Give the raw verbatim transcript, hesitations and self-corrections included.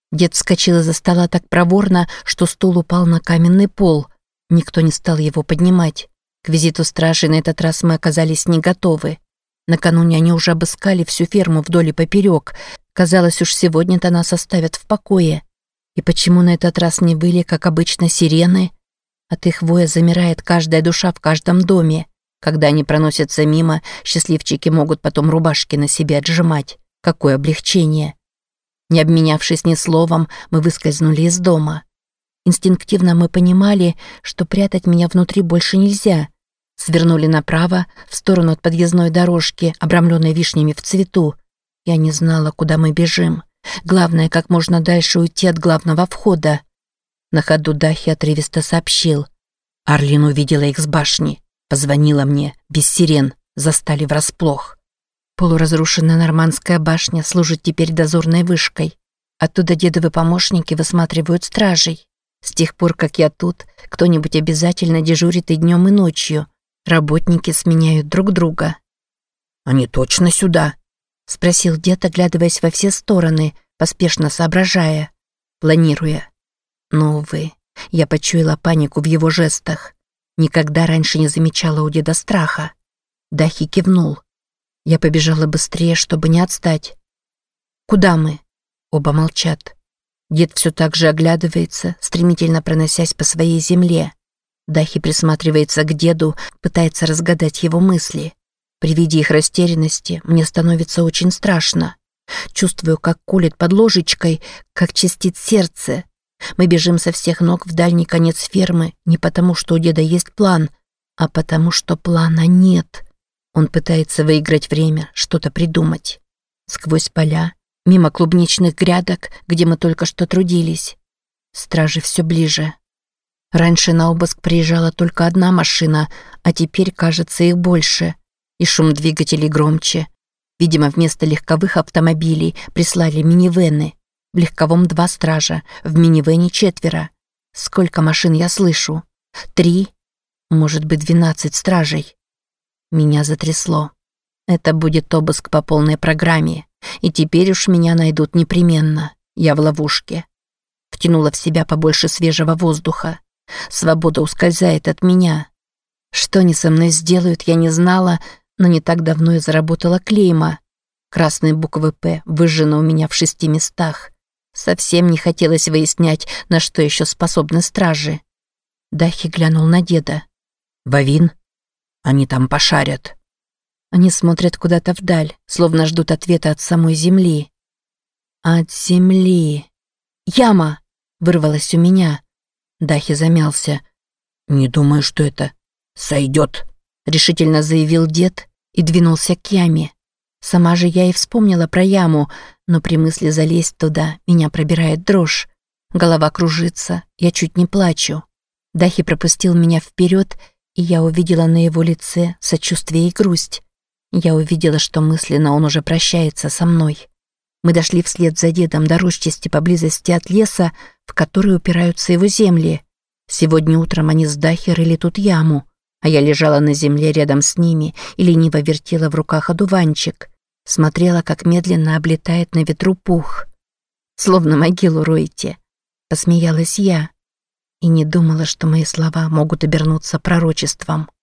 Дед вскочил из-за стола так проворно, что стул упал на каменный пол. Никто не стал его поднимать. К визиту стражи на этот раз мы оказались не готовы. Накануне они уже обыскали всю ферму вдоль и поперек. Казалось, уж сегодня-то нас оставят в покое. И почему на этот раз не выли, как обычно, сирены? От их воя замирает каждая душа в каждом доме. Когда они проносятся мимо, счастливчики могут потом рубашки на себе отжимать. Какое облегчение! Не обменявшись ни словом, мы выскользнули из дома. Инстинктивно мы понимали, что прятать меня внутри больше нельзя. Свернули направо, в сторону от подъездной дорожки, обрамленной вишнями в цвету. Я не знала, куда мы бежим. Главное, как можно дальше уйти от главного входа. На ходу Дахи отрывисто сообщил. Арлин увидела их с башни. Позвонила мне, без сирен, застали врасплох. Полуразрушенная нормандская башня служит теперь дозорной вышкой. Оттуда дедовы помощники высматривают стражей. С тех пор, как я тут, кто-нибудь обязательно дежурит и днем, и ночью. Работники сменяют друг друга. «Они точно сюда?» — спросил дед, оглядываясь во все стороны, поспешно соображая, планируя. Но, увы, я почуяла панику в его жестах. Никогда раньше не замечала у деда страха. Дахи кивнул. Я побежала быстрее, чтобы не отстать. «Куда мы?» Оба молчат. Дед все так же оглядывается, стремительно проносясь по своей земле. Дахи присматривается к деду, пытается разгадать его мысли. При виде их растерянности мне становится очень страшно. Чувствую, как колет под ложечкой, как чистит сердце. Мы бежим со всех ног в дальний конец фермы не потому, что у деда есть план, а потому, что плана нет. Он пытается выиграть время, что-то придумать. Сквозь поля, мимо клубничных грядок, где мы только что трудились. Стражи все ближе. Раньше на обыск приезжала только одна машина, а теперь, кажется, их больше. И шум двигателей громче. Видимо, вместо легковых автомобилей прислали минивэны. В легковом два стража, в минивэне четверо. Сколько машин я слышу? Три? Может быть, двенадцать стражей. Меня затрясло. Это будет обыск по полной программе. И теперь уж меня найдут непременно. Я в ловушке. Втянула в себя побольше свежего воздуха. Свобода ускользает от меня. Что они со мной сделают, я не знала, но не так давно я заработала клейма. Красные буквы «П» выжжены у меня в шести местах. Совсем не хотелось выяснять, на что еще способны стражи. Дахи глянул на деда. «Вавин? Они там пошарят». Они смотрят куда-то вдаль, словно ждут ответа от самой земли. От земли. «Яма!» — вырвалась у меня. Дахи замялся. «Не думаю, что это сойдет», — решительно заявил дед и двинулся к яме. Сама же я и вспомнила про яму, но при мысли залезть туда меня пробирает дрожь. Голова кружится, я чуть не плачу. Дахи пропустил меня вперед, и я увидела на его лице сочувствие и грусть. Я увидела, что мысленно он уже прощается со мной. Мы дошли вслед за дедом до рощисти поблизости от леса, в который упираются его земли. Сегодня утром они с Дахи рыли тут яму, а я лежала на земле рядом с ними и лениво вертела в руках одуванчик. Смотрела, как медленно облетает на ветру пух. «Словно могилу роете», — посмеялась я. И не думала, что мои слова могут обернуться пророчеством.